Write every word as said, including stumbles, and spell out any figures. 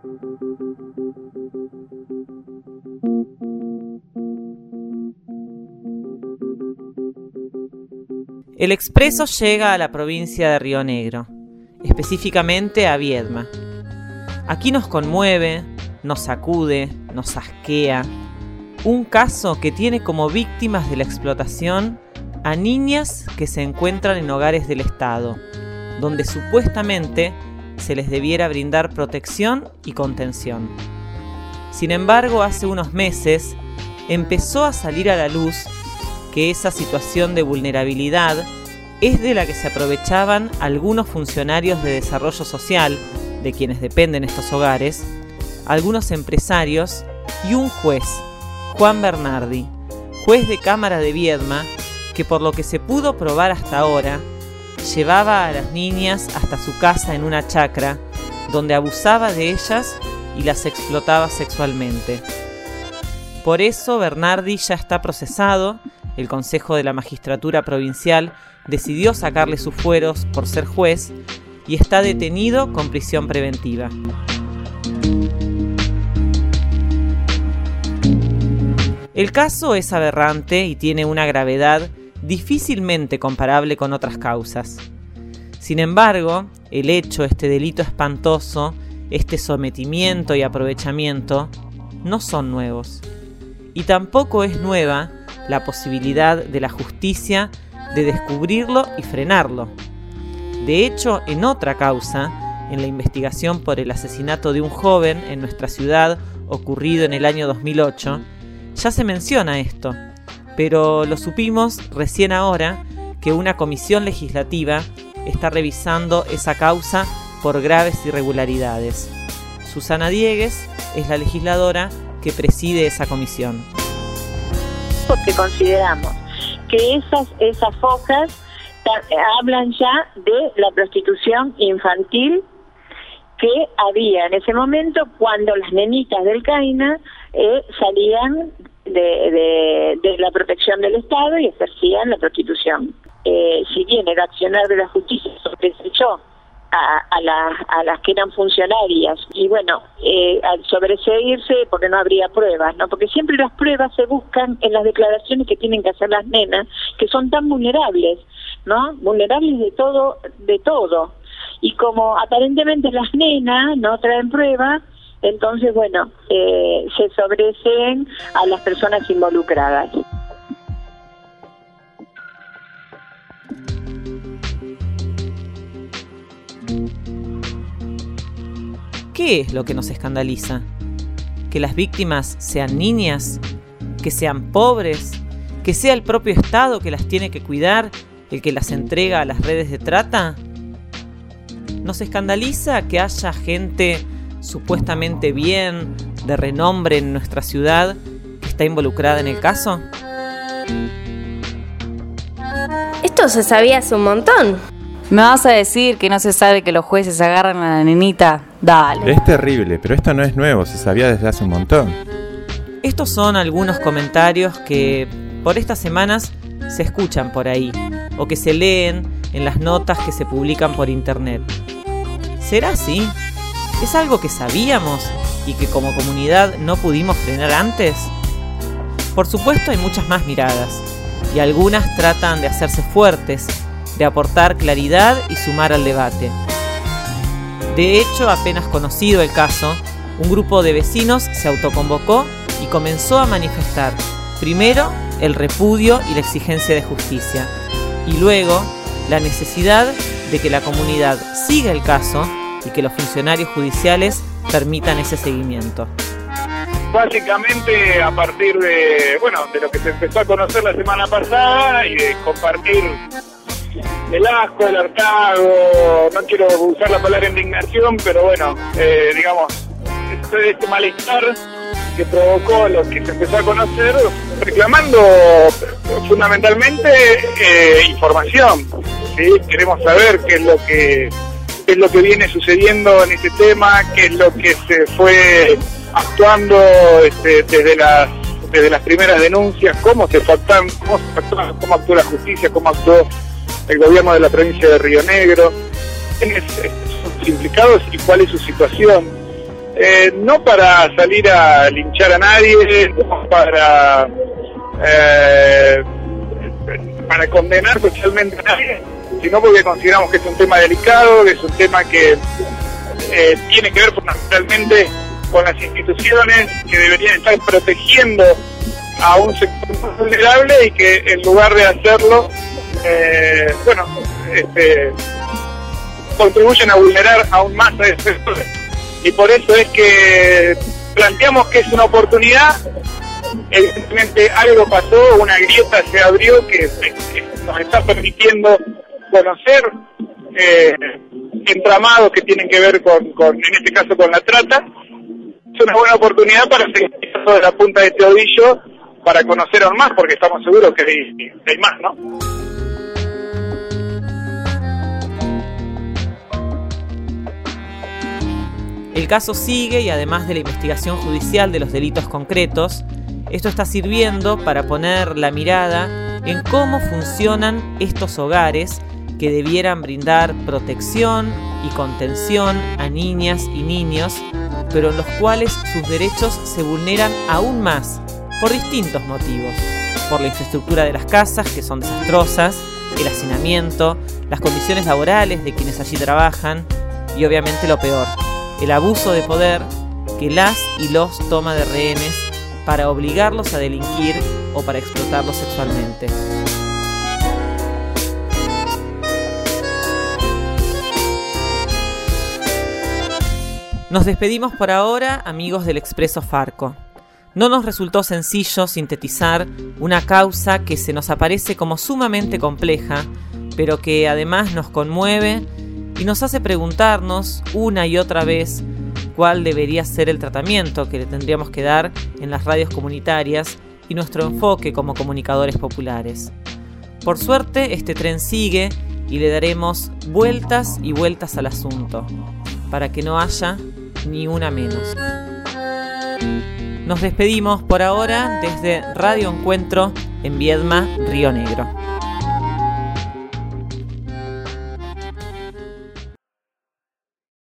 El expreso llega a la provincia de Río Negro, específicamente a Viedma. Aquí nos conmueve, nos sacude, nos asquea. Un caso que tiene como víctimas de la explotación a niñas que se encuentran en hogares del Estado, donde supuestamente se les debiera brindar protección y contención. Sin embargo, hace unos meses empezó a salir a la luz que esa situación de vulnerabilidad es de la que se aprovechaban algunos funcionarios de desarrollo social, de quienes dependen estos hogares, algunos empresarios y un juez, Juan Bernardi, juez de Cámara de Viedma, que por lo que se pudo probar hasta ahora, llevaba a las niñas hasta su casa en una chacra, donde abusaba de ellas y las explotaba sexualmente. Por eso Bernardi ya está procesado. El Consejo de la Magistratura Provincial decidió sacarle sus fueros por ser juez y está detenido con prisión preventiva. El caso es aberrante y tiene una gravedad difícilmente comparable con otras causas. Sin embargo, el hecho, este delito espantoso, este sometimiento y aprovechamiento, no son nuevos. Y tampoco es nueva la posibilidad de la justicia de descubrirlo y frenarlo. De hecho, en otra causa, en la investigación por el asesinato de un joven en nuestra ciudad ocurrido en el año dos mil ocho, ya se menciona esto, pero lo supimos recién ahora que una comisión legislativa está revisando esa causa por graves irregularidades. Susana Diegues es la legisladora que preside esa comisión. Porque consideramos que esas, esas focas hablan ya de la prostitución infantil que había en ese momento cuando las nenitas del CAINA eh, salían de, de, de la protección del Estado y ejercían la prostitución. Eh, si bien el accionar de la justicia sobreseguió a, a, la, a las que eran funcionarias y bueno, eh, al sobreseguirse porque no habría pruebas, ¿no? Porque siempre las pruebas se buscan en las declaraciones que tienen que hacer las nenas, que son tan vulnerables, ¿no? Vulnerables de todo, de todo. Y como aparentemente las nenas no traen pruebas, entonces, bueno, eh, se sobreseen a las personas involucradas. ¿Qué es lo que nos escandaliza? ¿Que las víctimas sean niñas? ¿Que sean pobres? ¿Que sea el propio Estado que las tiene que cuidar, el que las entrega a las redes de trata? ¿Nos escandaliza que haya gente supuestamente bien, de renombre en nuestra ciudad, que está involucrada en el caso? Esto se sabía hace un montón. ¿Me vas a decir que no se sabe que los jueces agarran a la nenita? Dale. Es terrible, pero esto no es nuevo, se sabía desde hace un montón. Estos son algunos comentarios que por estas semanas se escuchan por ahí, o que se leen en las notas que se publican por internet. ¿Será así? ¿Es algo que sabíamos y que como comunidad no pudimos frenar antes? Por supuesto hay muchas más miradas, y algunas tratan de hacerse fuertes, de aportar claridad y sumar al debate. De hecho, apenas conocido el caso, un grupo de vecinos se autoconvocó y comenzó a manifestar, primero, el repudio y la exigencia de justicia, y luego, la necesidad de que la comunidad siga el caso y que los funcionarios judiciales permitan ese seguimiento. Básicamente a partir de, bueno, de lo que se empezó a conocer la semana pasada y de compartir el asco, el hartazgo, no quiero usar la palabra indignación, pero bueno, eh, digamos, este, este malestar que provocó lo que se empezó a conocer, reclamando fundamentalmente eh, información, ¿sí? Queremos saber qué es lo que qué es lo que viene sucediendo en este tema, qué es lo que se fue actuando este, desde las desde las primeras denuncias, cómo se factan, cómo se factó, cómo actuó la justicia, cómo actuó el gobierno de la provincia de Río Negro, quiénes son los implicados y cuál es su situación. eh, no para salir a linchar a nadie, no para eh, para condenar socialmente a nadie, sino porque consideramos que es un tema delicado, que es un tema que eh, tiene que ver fundamentalmente con las instituciones que deberían estar protegiendo a un sector vulnerable y que en lugar de hacerlo, eh, bueno, este, contribuyen a vulnerar aún más a ese sector. Y por eso es que planteamos que es una oportunidad. Evidentemente algo pasó, una grieta se abrió que nos está permitiendo conocer eh, entramados que tienen que ver con, con, en este caso, con la trata. Es una buena oportunidad para seguir de la punta de este ovillo, para conocer aún más, porque estamos seguros que hay, que hay más, ¿no? El caso sigue y además de la investigación judicial de los delitos concretos, esto está sirviendo para poner la mirada en cómo funcionan estos hogares que debieran brindar protección y contención a niñas y niños, pero en los cuales sus derechos se vulneran aún más por distintos motivos. Por la infraestructura de las casas, que son desastrosas, el hacinamiento, las condiciones laborales de quienes allí trabajan y obviamente lo peor, el abuso de poder que las y los toma de rehenes para obligarlos a delinquir o para explotarlos sexualmente. Nos despedimos por ahora, amigos del Expreso Farco. No nos resultó sencillo sintetizar una causa que se nos aparece como sumamente compleja, pero que además nos conmueve y nos hace preguntarnos una y otra vez cuál debería ser el tratamiento que le tendríamos que dar en las radios comunitarias y nuestro enfoque como comunicadores populares. Por suerte, este tren sigue y le daremos vueltas y vueltas al asunto, para que no haya ni una menos. Nos despedimos por ahora desde Radio Encuentro en Viedma, Río Negro.